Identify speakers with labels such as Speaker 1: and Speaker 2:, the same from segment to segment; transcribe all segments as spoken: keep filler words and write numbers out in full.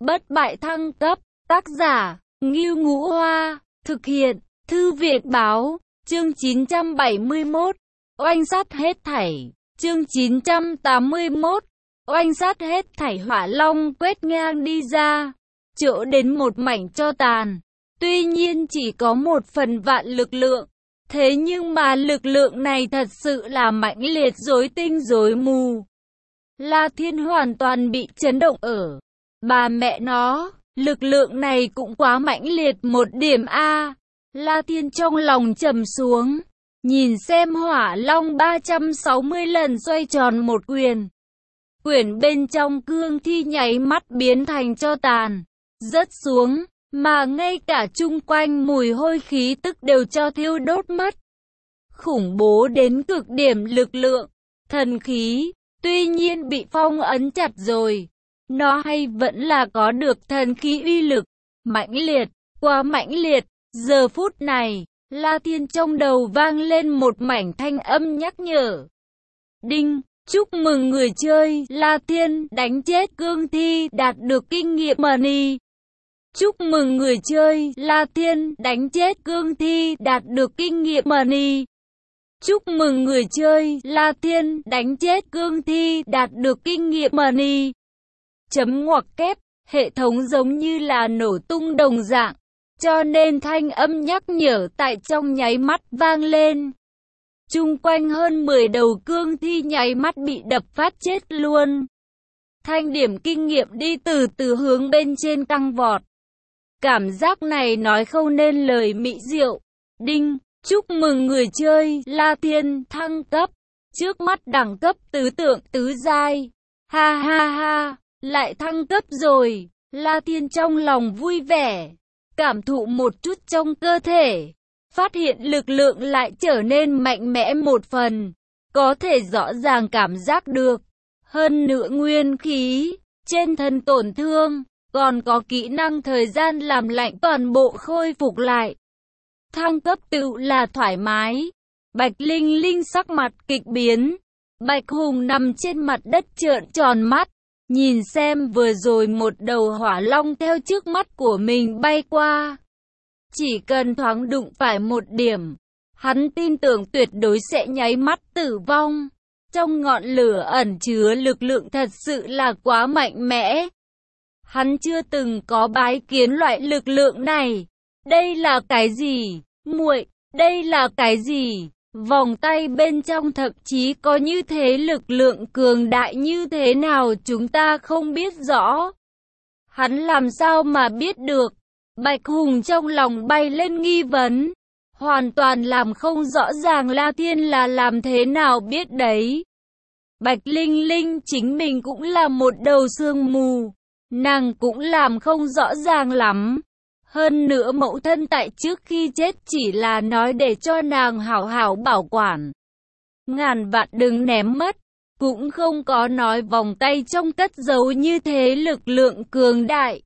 Speaker 1: Bất bại thăng cấp, tác giả, Ngưu Ngũ Hoa, thực hiện, Thư viện báo, chương chín trăm bảy mươi mốt, oanh sát hết thảy, chương chín trăm tám mươi mốt, oanh sát hết thảy. Hỏa long quét ngang đi ra, chỗ đến một mảnh tro tàn, tuy nhiên chỉ có một phần vạn lực lượng, thế nhưng mà lực lượng này thật sự là mãnh liệt rối tinh rối mù. La Thiên hoàn toàn bị chấn động ở. Bà mẹ nó, lực lượng này cũng quá mãnh liệt một điểm a. La Thiên trong lòng trầm xuống, nhìn xem hỏa long ba trăm sáu mươi lần xoay tròn một quyền. Quyển bên trong cương thi nháy mắt biến thành tro tàn, rớt xuống, mà ngay cả chung quanh mùi hôi khí tức đều cho thiêu đốt mất. Khủng bố đến cực điểm lực lượng, thần khí, tuy nhiên bị phong ấn chặt rồi. Nó hay vẫn là có được thần khí uy lực, mãnh liệt, quá mãnh liệt. Giờ phút này, La Thiên trong đầu vang lên một mảnh thanh âm nhắc nhở. Đinh, chúc mừng người chơi La Thiên đánh chết cương thi đạt được kinh nghiệm money. Chúc mừng người chơi La Thiên đánh chết cương thi đạt được kinh nghiệm money. Chúc mừng người chơi La Thiên đánh chết cương thi đạt được kinh nghiệm money. Chấm ngoặc kép, hệ thống giống như là nổ tung đồng dạng, cho nên thanh âm nhắc nhở tại trong nháy mắt vang lên. Chung quanh hơn mười đầu cương thi nháy mắt bị đập phát chết luôn. Thanh điểm kinh nghiệm đi từ từ hướng bên trên căng vọt. Cảm giác này nói không nên lời mỹ diệu. Đinh, chúc mừng người chơi La Thiên thăng cấp. Trước mắt đẳng cấp tứ tượng tứ giai. Ha ha ha, lại thăng cấp rồi. La Thiên trong lòng vui vẻ, cảm thụ một chút trong cơ thể, phát hiện lực lượng lại trở nên mạnh mẽ một phần, có thể rõ ràng cảm giác được. Hơn nữa nguyên khí, trên thân tổn thương, còn có kỹ năng thời gian làm lạnh toàn bộ khôi phục lại. Thăng cấp tự là thoải mái. Bạch Linh Linh sắc mặt kịch biến. Bạch Hùng nằm trên mặt đất trợn tròn mắt, nhìn xem vừa rồi một đầu hỏa long theo trước mắt của mình bay qua. Chỉ cần thoáng đụng phải một điểm, hắn tin tưởng tuyệt đối sẽ nháy mắt tử vong. Trong ngọn lửa ẩn chứa lực lượng thật sự là quá mạnh mẽ. Hắn chưa từng có bái kiến loại lực lượng này. Đây là cái gì? Muội, đây là cái gì? Vòng tay bên trong thậm chí có như thế lực lượng cường đại như thế nào chúng ta không biết rõ. Hắn làm sao mà biết được? Bạch Hùng trong lòng bay lên nghi vấn. Hoàn toàn làm không rõ ràng La Thiên là làm thế nào biết đấy. Bạch Linh Linh chính mình cũng là một đầu sương mù. Nàng cũng làm không rõ ràng lắm. Hơn nữa mẫu thân tại trước khi chết chỉ là nói để cho nàng hảo hảo bảo quản. Ngàn vạn đừng ném mất. Cũng không có nói vòng tay trong cất giấu như thế lực lượng cường đại.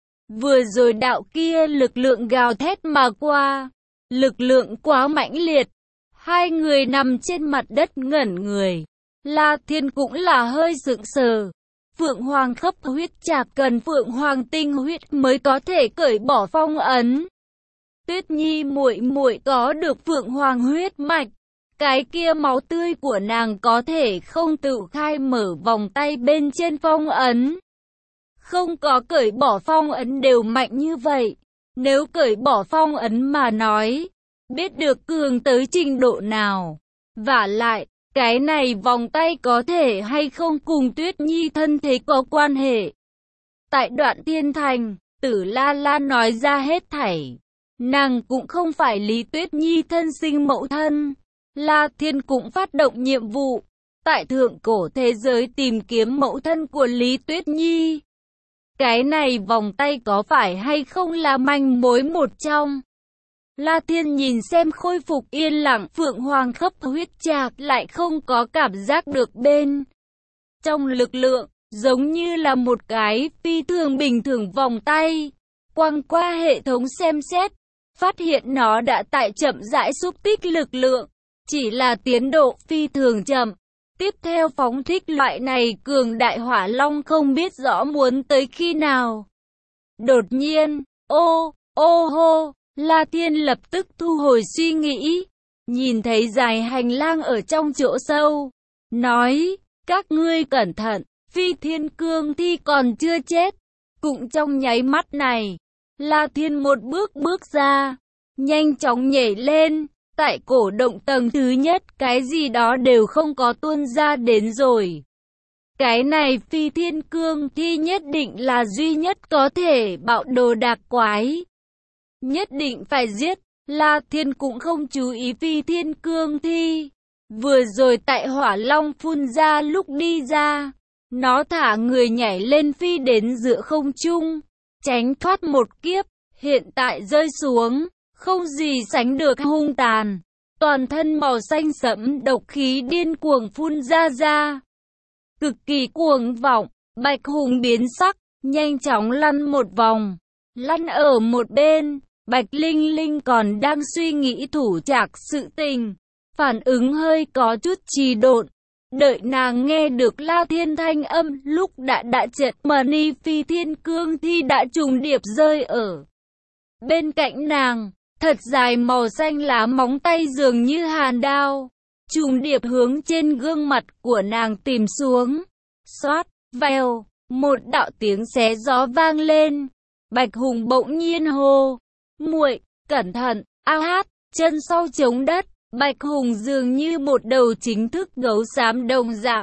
Speaker 1: Vừa rồi đạo kia lực lượng gào thét mà qua. Lực lượng quá mãnh liệt. Hai người nằm trên mặt đất ngẩn người. La Thiên cũng là hơi sững sờ. Phượng Hoàng khắp huyết chả cần Phượng Hoàng tinh huyết mới có thể cởi bỏ phong ấn. Tuyết Nhi muội muội có được Phượng Hoàng huyết mạch, cái kia máu tươi của nàng có thể không tự khai mở vòng tay bên trên phong ấn. Không có cởi bỏ phong ấn đều mạnh như vậy, nếu cởi bỏ phong ấn mà nói, biết được cường tới trình độ nào. Vả lại, cái này vòng tay có thể hay không cùng Tuyết Nhi thân thế có quan hệ. Tại Đoạn Thiên Thành, Tử La La nói ra hết thảy. Nàng cũng không phải Lý Tuyết Nhi thân sinh mẫu thân. La Thiên cũng phát động nhiệm vụ, tại thượng cổ thế giới tìm kiếm mẫu thân của Lý Tuyết Nhi. Cái này vòng tay có phải hay không là manh mối một trong. La Thiên nhìn xem khôi phục yên lặng Phượng Hoàng khắp huyết chạc lại không có cảm giác được bên trong lực lượng, giống như là một cái phi thường bình thường vòng tay. Quăng qua hệ thống xem xét, phát hiện nó đã tại chậm rãi xúc tích lực lượng, chỉ là tiến độ phi thường chậm. Tiếp theo phóng thích loại này cường đại hỏa long không biết rõ muốn tới khi nào. Đột nhiên, ô, ô hô, La Thiên lập tức thu hồi suy nghĩ, nhìn thấy dài hành lang ở trong chỗ sâu, nói, các ngươi cẩn thận, Phi Thiên Cương Thi còn chưa chết. Cũng trong nháy mắt này, La Thiên một bước bước ra, nhanh chóng nhảy lên, tại cổ động tầng thứ nhất cái gì đó đều không có tuôn ra đến rồi. Cái này Phi Thiên Cương Thi nhất định là duy nhất có thể bạo đồ đạc quái. Nhất định phải giết, La Thiên cũng không chú ý Phi Thiên Cương Thi. Vừa rồi tại Hỏa Long phun ra lúc đi ra, nó thả người nhảy lên phi đến giữa không trung, tránh thoát một kiếp, hiện tại rơi xuống, không gì sánh được hung tàn. Toàn thân màu xanh sẫm độc khí điên cuồng phun ra ra. Cực kỳ cuồng vọng, Bạch Hùng biến sắc, nhanh chóng lăn một vòng, lăn ở một bên. Bạch Linh Linh còn đang suy nghĩ thủ trạc sự tình, phản ứng hơi có chút trì độn. Đợi nàng nghe được La Thiên thanh âm lúc đã đã chợt Mani Phi Thiên Cương Thi đã trùng điệp rơi ở bên cạnh nàng, thật dài màu xanh lá móng tay dường như hàn đao, trùng điệp hướng trên gương mặt của nàng tìm xuống. Xoát, vèo, một đạo tiếng xé gió vang lên. Bạch Hùng bỗng nhiên hô, muội, cẩn thận, a hát, chân sau chống đất. Bạch Hùng dường như một đầu chính thức gấu xám đồng dạng,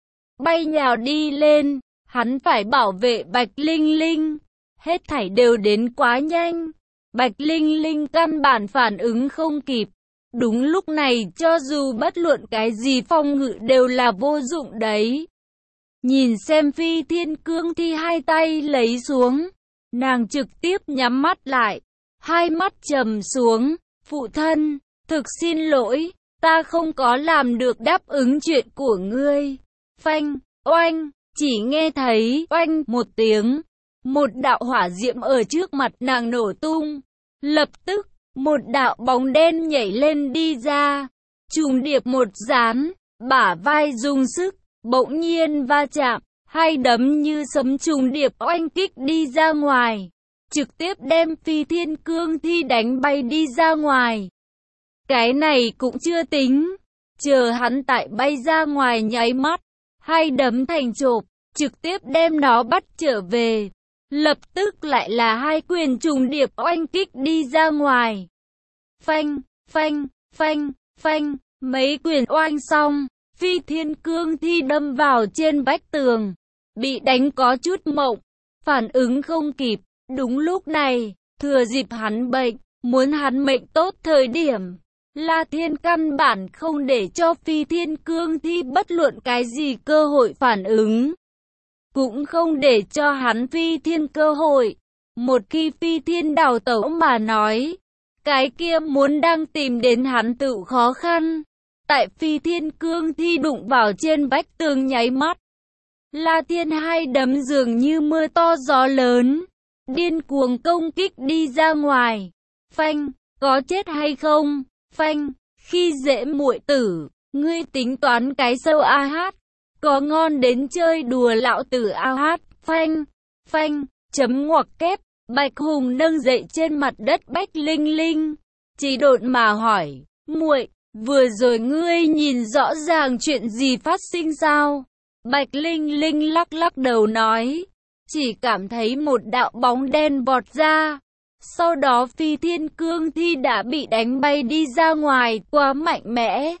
Speaker 1: bay nhào đi lên, hắn phải bảo vệ Bạch Linh Linh, hết thảy đều đến quá nhanh, Bạch Linh Linh căn bản phản ứng không kịp. Đúng lúc này cho dù bất luận cái gì phòng ngự đều là vô dụng đấy. Nhìn xem Phi Thiên Cương Thi hai tay lấy xuống, nàng trực tiếp nhắm mắt lại, hai mắt trầm xuống, phụ thân. Thực xin lỗi, ta không có làm được đáp ứng chuyện của ngươi. Phanh, oanh, chỉ nghe thấy oanh một tiếng, một đạo hỏa diệm ở trước mặt nàng nổ tung. Lập tức, một đạo bóng đen nhảy lên đi ra, trùng điệp một dán, bả vai dùng sức, bỗng nhiên va chạm, hai đấm như sấm trùng điệp oanh kích đi ra ngoài, trực tiếp đem Phi Thiên Cương Thi đánh bay đi ra ngoài. Cái này cũng chưa tính, chờ hắn tại bay ra ngoài nháy mắt, hai đấm thành chộp, trực tiếp đem nó bắt trở về. Lập tức lại là hai quyền trùng điệp oanh kích đi ra ngoài. Phanh, phanh, phanh, phanh, mấy quyền oanh xong, Phi Thiên Cương Thi đâm vào trên vách tường, bị đánh có chút mộng, phản ứng không kịp. Đúng lúc này, thừa dịp hắn bệnh, muốn hắn mệnh tốt thời điểm, La Thiên căn bản không để cho Phi Thiên Cương Thi bất luận cái gì cơ hội phản ứng, cũng không để cho hắn Phi Thiên cơ hội. Một khi Phi Thiên đào tẩu mà nói, cái kia muốn đang tìm đến hắn tự khó khăn. Tại Phi Thiên Cương Thi đụng vào trên vách tường nháy mắt, La Thiên hai đấm dường như mưa to gió lớn, điên cuồng công kích đi ra ngoài. Phanh, có chết hay không? Phanh, khi dễ muội tử, ngươi tính toán cái sâu a hát, có ngon đến chơi đùa lão tử a hát. Phanh, phanh, chấm ngoặc kép. Bạch Hùng nâng dậy trên mặt đất Bạch Linh Linh, chỉ đột mà hỏi, muội, vừa rồi ngươi nhìn rõ ràng chuyện gì phát sinh sao? Bạch Linh Linh lắc lắc đầu nói, chỉ cảm thấy một đạo bóng đen vọt ra. Sau đó Phi Thiên Cương Thi đã bị đánh bay đi ra ngoài, quá mạnh mẽ.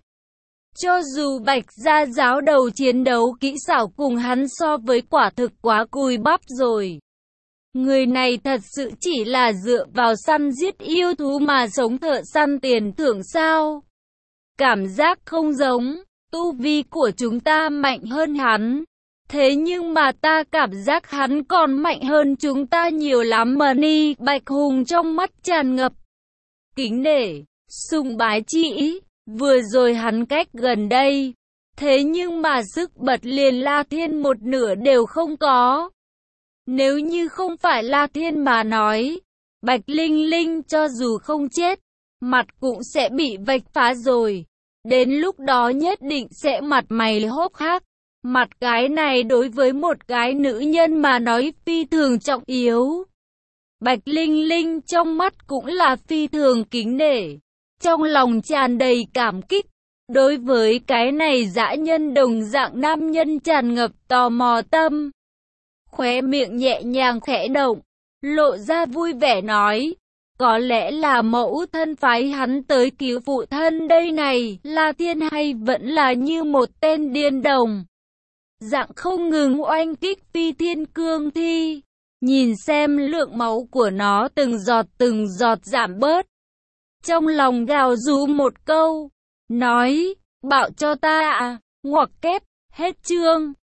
Speaker 1: Cho dù Bạch Gia giáo đầu chiến đấu kỹ xảo cùng hắn so với quả thực quá cùi bắp rồi. Người này thật sự chỉ là dựa vào săn giết yêu thú mà sống, thợ săn tiền thưởng sao? Cảm giác không giống, tu vi của chúng ta mạnh hơn hắn. Thế nhưng mà ta cảm giác hắn còn mạnh hơn chúng ta nhiều lắm mà ni. Bạch Hùng trong mắt tràn ngập kính nể, sùng bái chi ý. Vừa rồi hắn cách gần đây, thế nhưng mà sức bật liền La Thiên một nửa đều không có. Nếu như không phải La Thiên mà nói, Bạch Linh Linh cho dù không chết, mặt cũng sẽ bị vạch phá rồi. Đến lúc đó nhất định sẽ mặt mày hốc hác. Mặt cái này đối với một cái nữ nhân mà nói phi thường trọng yếu. Bạch Linh Linh trong mắt cũng là phi thường kính nể, trong lòng tràn đầy cảm kích. Đối với cái này dã nhân đồng dạng nam nhân tràn ngập tò mò tâm. Khóe miệng nhẹ nhàng khẽ động, lộ ra vui vẻ nói, có lẽ là mẫu thân phái hắn tới cứu phụ thân đây này, là thiên hay vẫn là như một tên điên đồng. Dạng không ngừng oanh kích phi thiên cương thi, nhìn xem lượng máu của nó từng giọt từng giọt giảm bớt. Trong lòng gào rú một câu, nói, bạo cho ta à, ngoặc kép, hết chương.